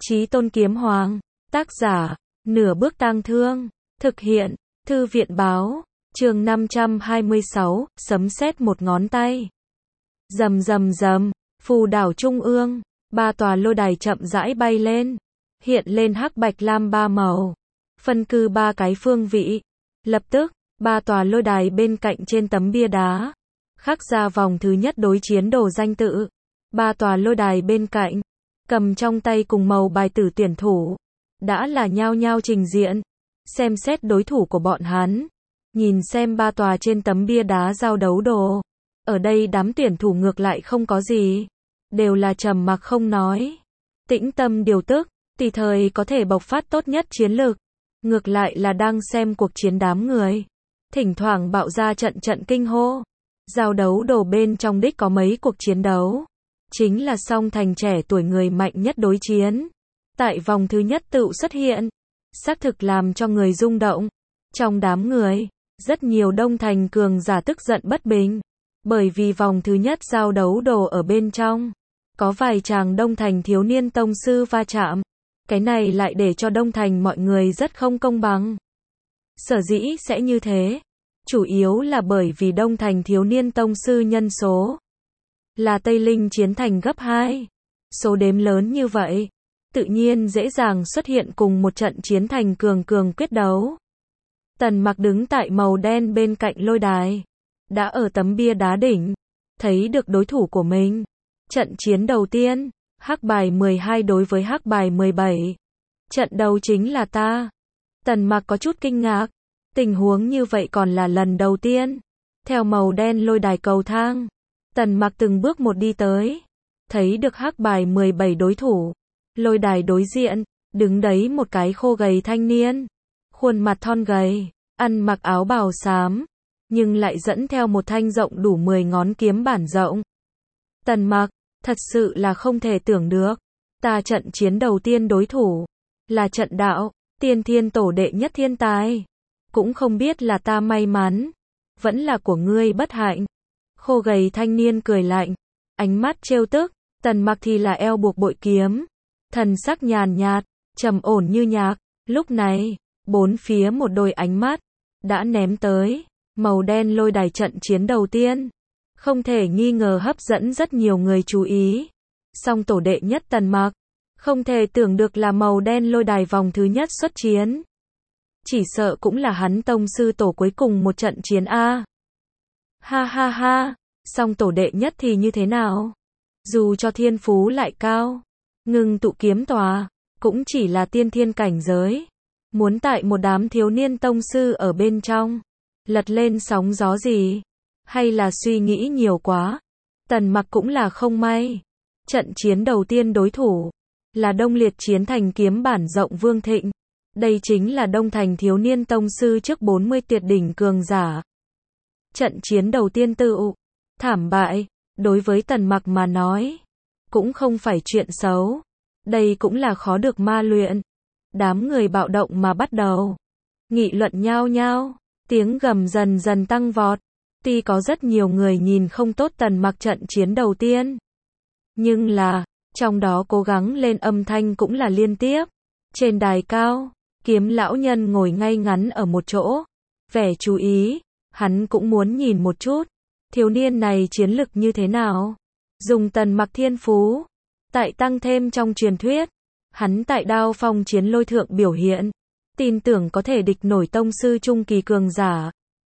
Chí Tôn Kiếm Hoàng, tác giả, Nửa Bước Tang Thương, thực hiện, Thư viện báo, chương 526, sấm sét một ngón tay. Rầm rầm rầm, phù đảo trung ương, ba tòa lôi đài chậm rãi bay lên, hiện lên hắc bạch lam ba màu, phân cư ba cái phương vị. Lập tức, ba tòa lôi đài bên cạnh trên tấm bia đá, khắc ra vòng thứ nhất đối chiến đồ danh tự. Ba tòa lôi đài bên cạnh, cầm trong tay cùng màu bài tử tuyển thủ, đã là nhao nhao trình diện, xem xét đối thủ của bọn hắn. Nhìn xem ba tòa trên tấm bia đá giao đấu đồ, ở đây đám tuyển thủ ngược lại không có gì, đều là trầm mặc không nói, tĩnh tâm điều tức, tùy thời có thể bộc phát tốt nhất chiến lược. Ngược lại là đang xem cuộc chiến đám người, thỉnh thoảng bạo ra trận trận kinh hô. Giao đấu đồ bên trong đích có mấy cuộc chiến đấu, chính là song thành trẻ tuổi người mạnh nhất đối chiến. Tại vòng thứ nhất tự xuất hiện, xác thực làm cho người rung động. Trong đám người, rất nhiều đông thành cường giả tức giận bất bình, bởi vì vòng thứ nhất giao đấu đồ ở bên trong, có vài chàng đông thành thiếu niên tông sư va chạm. Cái này lại để cho đông thành mọi người rất không công bằng. Sở dĩ sẽ như thế, chủ yếu là bởi vì đông thành thiếu niên tông sư nhân số là Tây Linh chiến thành gấp 2. Số đếm lớn như vậy, tự nhiên dễ dàng xuất hiện cùng một trận chiến thành cường quyết đấu. Tần Mặc đứng tại màu đen bên cạnh lôi đài, đã ở tấm bia đá đỉnh, thấy được đối thủ của mình. Trận chiến đầu tiên, hắc bài 12 đối với hắc bài 17. Trận đầu chính là ta. Tần Mặc có chút kinh ngạc, tình huống như vậy còn là lần đầu tiên. Theo màu đen lôi đài cầu thang, Tần Mặc từng bước một đi tới, thấy được hắc bài 17 đối thủ. Lôi đài đối diện, đứng đấy một cái khô gầy thanh niên, khuôn mặt thon gầy, ăn mặc áo bào xám, nhưng lại dẫn theo một thanh rộng đủ 10 ngón kiếm bản rộng. Tần Mặc, thật sự là không thể tưởng được, ta trận chiến đầu tiên đối thủ là trận đạo, tiên thiên tổ đệ nhất thiên tài. Cũng không biết là ta may mắn, vẫn là của ngươi bất hạnh. Khô gầy thanh niên cười lạnh, ánh mắt trêu tức. Tần Mặc thì là eo buộc bội kiếm, thần sắc nhàn nhạt, trầm ổn như nhạc. Lúc này, bốn phía một đôi ánh mắt đã ném tới. Màu đen lôi đài trận chiến đầu tiên, không thể nghi ngờ hấp dẫn rất nhiều người chú ý. Song tổ đệ nhất Tần Mặc, không thể tưởng được là màu đen lôi đài vòng thứ nhất xuất chiến. Chỉ sợ cũng là hắn tông sư tổ cuối cùng một trận chiến a. Ha ha ha, song tổ đệ nhất thì như thế nào? Dù cho thiên phú lại cao, ngưng tụ kiếm tòa, cũng chỉ là tiên thiên cảnh giới. Muốn tại một đám thiếu niên tông sư ở bên trong, lật lên sóng gió gì? Hay là suy nghĩ nhiều quá? Tần Mặc cũng là không may. Trận chiến đầu tiên đối thủ là Đông Liệt chiến thành kiếm bản rộng Vương Thịnh. Đây chính là đông thành thiếu niên tông sư trước 40 tuyệt đỉnh cường giả. Trận chiến đầu tiên tự thảm bại, đối với Tần Mặc mà nói, cũng không phải chuyện xấu. Đây cũng là khó được ma luyện. Đám người bạo động mà bắt đầu nghị luận nhao nhao, tiếng gầm dần dần tăng vọt. Tuy có rất nhiều người nhìn không tốt Tần Mặc trận chiến đầu tiên, nhưng là, trong đó cố gắng lên âm thanh cũng là liên tiếp. Trên đài cao, Kiếm lão nhân ngồi ngay ngắn ở một chỗ, vẻ chú ý, hắn cũng muốn nhìn một chút, thiếu niên này chiến lực như thế nào. Dùng Tần Mặc thiên phú, tại tăng thêm trong truyền thuyết, hắn tại đao phong chiến lôi thượng biểu hiện, tin tưởng có thể địch nổi tông sư trung kỳ cường giả.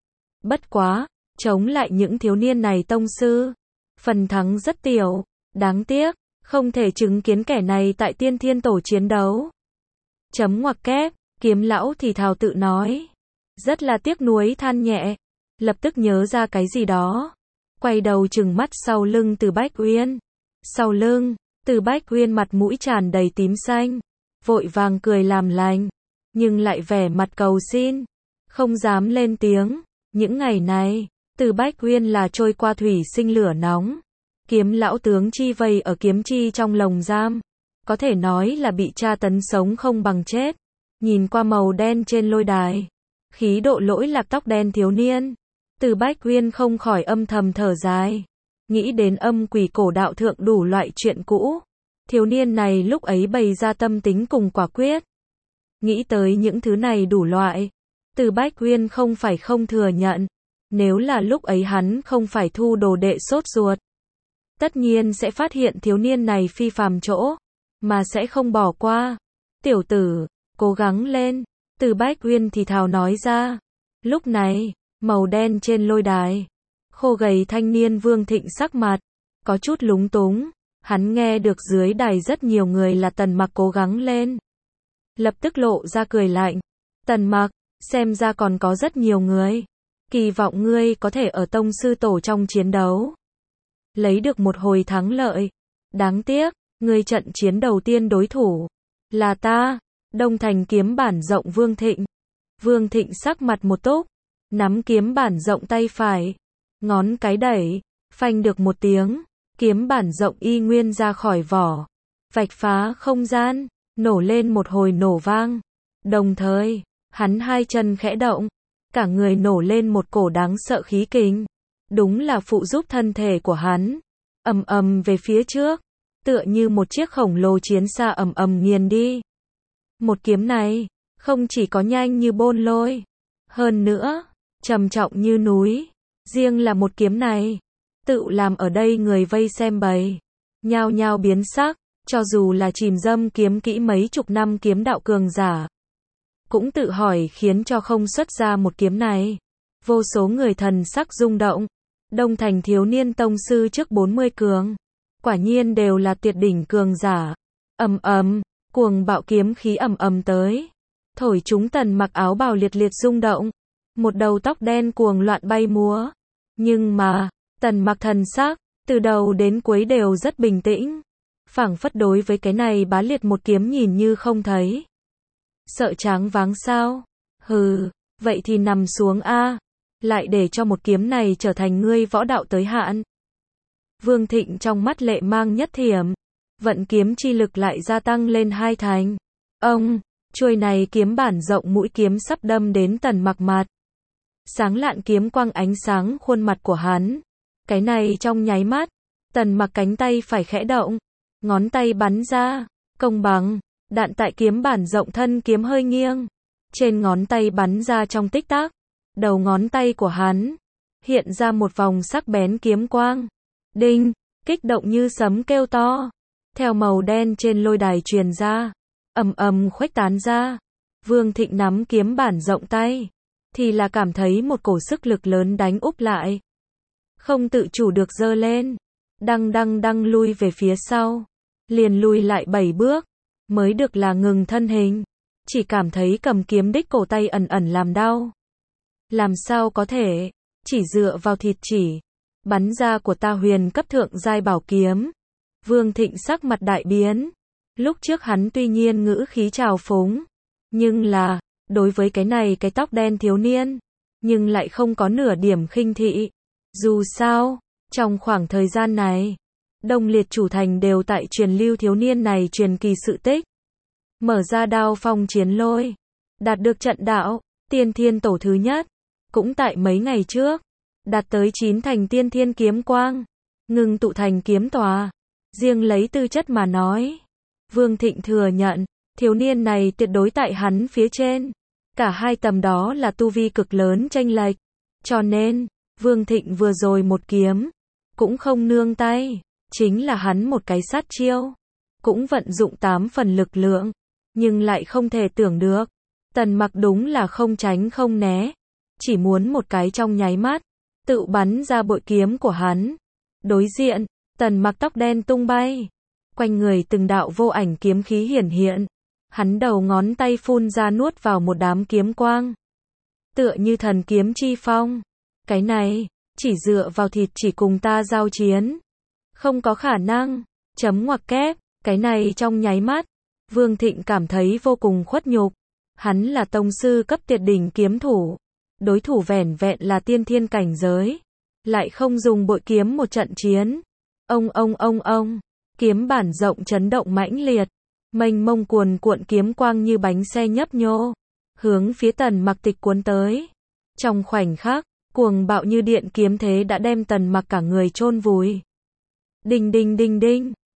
Bất quá, chống lại những thiếu niên này tông sư, phần thắng rất tiểu, đáng tiếc, không thể chứng kiến kẻ này tại tiên thiên tổ chiến đấu. Chấm ngoặc kép, Kiếm lão thì thào tự nói, rất là tiếc nuối than nhẹ, lập tức nhớ ra cái gì đó, quay đầu trừng mắt sau lưng Từ Bách Uyên. Sau lưng, Từ Bách Uyên mặt mũi tràn đầy tím xanh, vội vàng cười làm lành, nhưng lại vẻ mặt cầu xin, không dám lên tiếng. Những ngày này, Từ Bách Uyên là trôi qua thủy sinh lửa nóng. Kiếm lão tướng chi vây ở kiếm chi trong lồng giam, có thể nói là bị tra tấn sống không bằng chết. Nhìn qua màu đen trên lôi đài, khí độ lỗi lạc tóc đen thiếu niên, Từ Bách Uyên không khỏi âm thầm thở dài, nghĩ đến âm quỷ cổ đạo thượng đủ loại chuyện cũ. Thiếu niên này lúc ấy bày ra tâm tính cùng quả quyết. Nghĩ tới những thứ này đủ loại. Từ Bách Uyên không phải không thừa nhận. Nếu là lúc ấy hắn không phải thu đồ đệ sốt ruột. Tất nhiên sẽ phát hiện thiếu niên này phi phàm chỗ. Mà sẽ không bỏ qua. Tiểu tử, cố gắng lên. Từ Bách Uyên thì thào nói ra. Lúc này, màu đen trên lôi đài. Khô gầy thanh niên Vương Thịnh sắc mặt. Có chút lúng túng. Hắn nghe được dưới đài rất nhiều người là Tần Mặc cố gắng lên. Lập tức lộ ra cười lạnh. Tần Mặc, xem ra còn có rất nhiều người. Kỳ vọng ngươi có thể ở tông sư tổ trong chiến đấu. Lấy được một hồi thắng lợi. Đáng tiếc, ngươi trận chiến đầu tiên đối thủ. Là ta, Đông Thành kiếm bản rộng Vương Thịnh. Vương Thịnh sắc mặt một túc. Nắm kiếm bản rộng tay phải. Ngón cái đẩy. Phanh được một tiếng. Kiếm bản rộng y nguyên ra khỏi vỏ. Vạch phá không gian. Nổ lên một hồi nổ vang. Đồng thời, hắn hai chân khẽ động. Cả người nổ lên một cổ đáng sợ khí kình. Đúng là phụ giúp thân thể của hắn. Ầm ầm về phía trước. Tựa như một chiếc khổng lồ chiến xa ầm ầm nghiền đi. Một kiếm này, không chỉ có nhanh như bôn lôi. Hơn nữa, trầm trọng như núi. Riêng là một kiếm này. Tự làm ở đây người vây xem bầy. Nhao nhao biến sắc. Cho dù là chìm dâm kiếm kỹ mấy chục năm kiếm đạo cường giả. Cũng tự hỏi khiến cho không xuất ra một kiếm này. Vô số người thần sắc rung động. Đông Thành thiếu niên tông sư trước 40 cường. Quả nhiên đều là tuyệt đỉnh cường giả. Ầm ầm, cuồng bạo kiếm khí ầm ầm tới. Thổi chúng Tần Mặc áo bào liệt liệt rung động. Một đầu tóc đen cuồng loạn bay múa. Nhưng mà, Tần Mặc thần sắc, từ đầu đến cuối đều rất bình tĩnh. Phảng phất đối với cái này bá liệt một kiếm nhìn như không thấy. Sợ tráng váng sao? Hừ, vậy thì nằm xuống a, lại để cho một kiếm này trở thành ngươi võ đạo tới hạn. Vương Thịnh trong mắt lệ mang nhất thiểm, vận kiếm chi lực lại gia tăng lên 2 thành. Ông, chuôi này kiếm bản rộng mũi kiếm sắp đâm đến Tần Mặc mặt. Sáng lạn kiếm quang ánh sáng khuôn mặt của hắn. Cái này trong nháy mắt, Tần Mặc cánh tay phải khẽ động, ngón tay bắn ra, công bằng, đạn tại kiếm bản rộng thân kiếm hơi nghiêng. Trên ngón tay bắn ra trong tích tắc, đầu ngón tay của hắn hiện ra một vòng sắc bén kiếm quang. Đinh, kích động như sấm kêu to. Theo màu đen trên lôi đài truyền ra, ầm ầm khuếch tán ra. Vương Thịnh nắm kiếm bản rộng tay, thì là cảm thấy một cổ sức lực lớn đánh úp lại. Không tự chủ được giơ lên, đăng lui về phía sau. Liền lùi lại 7 bước, mới được là ngừng thân hình. Chỉ cảm thấy cầm kiếm đích cổ tay ẩn ẩn làm đau. Làm sao có thể, chỉ dựa vào thịt chỉ bắn ra của ta huyền cấp thượng giai bảo kiếm. Vương Thịnh sắc mặt đại biến. Lúc trước hắn tuy nhiên ngữ khí trào phúng, nhưng là, đối với cái này cái tóc đen thiếu niên, nhưng lại không có nửa điểm khinh thị. Dù sao, trong khoảng thời gian này, Đông Liệt chủ thành đều tại truyền lưu thiếu niên này truyền kỳ sự tích. Mở ra đao phong chiến lôi, đạt được trận đạo, tiên thiên tổ thứ nhất, cũng tại mấy ngày trước, đạt tới 9 thành tiên thiên kiếm quang, ngừng tụ thành kiếm tòa. Riêng lấy tư chất mà nói, Vương Thịnh thừa nhận, thiếu niên này tuyệt đối tại hắn phía trên. Cả hai tầm đó là tu vi cực lớn chênh lệch. Cho nên, Vương Thịnh vừa rồi một kiếm, cũng không nương tay, chính là hắn một cái sát chiêu, cũng vận dụng 8 phần lực lượng, nhưng lại không thể tưởng được. Tần Mặc đúng là không tránh không né, chỉ muốn một cái trong nháy mắt, tự bắn ra bội kiếm của hắn. Đối diện, Tần Mặc tóc đen tung bay, quanh người từng đạo vô ảnh kiếm khí hiển hiện. Hắn đầu ngón tay phun ra nuốt vào một đám kiếm quang. Tựa như thần kiếm chi phong. Cái này, chỉ dựa vào thịt chỉ cùng ta giao chiến. Không có khả năng. Chấm ngoặc kép, cái này trong nháy mắt. Vương Thịnh cảm thấy vô cùng khuất nhục. Hắn là tông sư cấp tuyệt đỉnh kiếm thủ. Đối thủ vẻn vẹn là tiên thiên cảnh giới. Lại không dùng bội kiếm một trận chiến. Ông. Kiếm bản rộng chấn động mãnh liệt. Mênh mông cuồn cuộn kiếm quang như bánh xe nhấp nhô, hướng phía Tần Mặc tịch cuốn tới. Trong khoảnh khắc, cuồng bạo như điện kiếm thế đã đem Tần Mặc cả người chôn vùi. Đinh,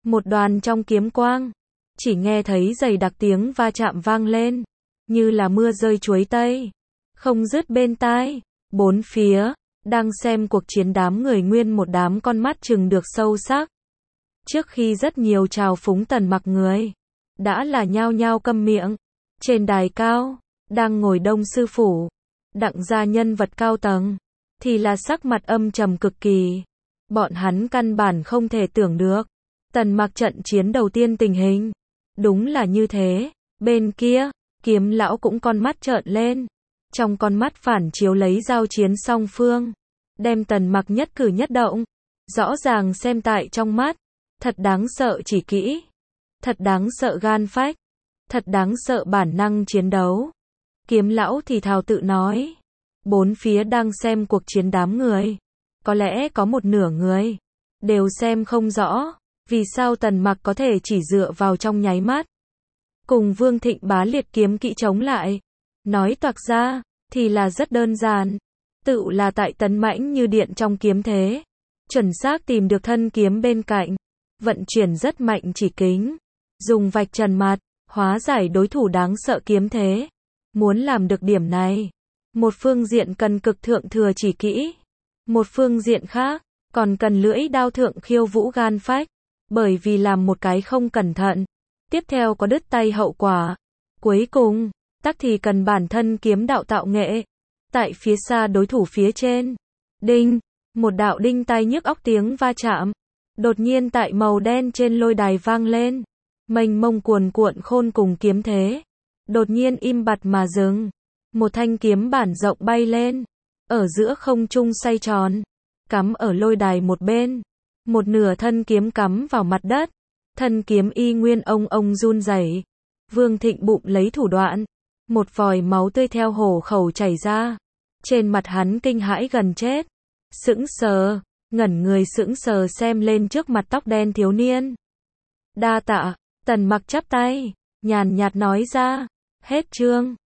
một đoàn trong kiếm quang. Chỉ nghe thấy dày đặc tiếng va chạm vang lên, như là mưa rơi chuối tây, không dứt bên tai. Bốn phía, đang xem cuộc chiến đám người nguyên một đám con mắt trừng được sâu sắc. Trước khi rất nhiều trào phúng Tần Mặc người, đã là nhao nhao câm miệng. Trên đài cao, đang ngồi Đông sư phủ, Đặng gia nhân vật cao tầng, thì là sắc mặt âm trầm cực kỳ. Bọn hắn căn bản không thể tưởng được, Tần Mặc trận chiến đầu tiên tình hình. Đúng là như thế, bên kia, Kiếm lão cũng con mắt trợn lên. Trong con mắt phản chiếu lấy giao chiến song phương, đem Tần Mặc nhất cử nhất động, rõ ràng xem tại trong mắt. Thật đáng sợ chỉ kỹ, thật đáng sợ gan phách, thật đáng sợ bản năng chiến đấu. Kiếm lão thì thào tự nói. Bốn phía đang xem cuộc chiến đám người, có lẽ có một nửa người đều xem không rõ, vì sao Tần Mặc có thể chỉ dựa vào trong nháy mắt cùng Vương Thịnh Bá Liệt kiếm kỹ chống lại. Nói toạc ra, thì là rất đơn giản. Tự là tại tấn mãnh như điện trong kiếm thế. Chuẩn xác tìm được thân kiếm bên cạnh. Vận chuyển rất mạnh chỉ kính. Dùng vạch trần mặt, hóa giải đối thủ đáng sợ kiếm thế. Muốn làm được điểm này, một phương diện cần cực thượng thừa chỉ kỹ. Một phương diện khác, còn cần lưỡi đao thượng khiêu vũ gan phách. Bởi vì làm một cái không cẩn thận, tiếp theo có đứt tay hậu quả. Cuối cùng, tắc thì cần bản thân kiếm đạo tạo nghệ. Tại phía xa đối thủ phía trên. Đinh, một đạo đinh tai nhức óc tiếng va chạm. Đột nhiên tại màu đen trên lôi đài vang lên. Mênh mông cuồn cuộn khôn cùng kiếm thế. Đột nhiên im bặt mà dừng. Một thanh kiếm bản rộng bay lên. Ở giữa không trung xoay tròn. Cắm ở lôi đài một bên. Một nửa thân kiếm cắm vào mặt đất. Thân kiếm y nguyên ông run rẩy. Vương Thịnh bụng lấy thủ đoạn. Một vòi máu tươi theo hổ khẩu chảy ra. Trên mặt hắn kinh hãi gần chết. Sững sờ, ngẩn người sững sờ xem lên trước mặt tóc đen thiếu niên. Đa tạ, Tần Mặc chắp tay, nhàn nhạt nói ra. Hết chương.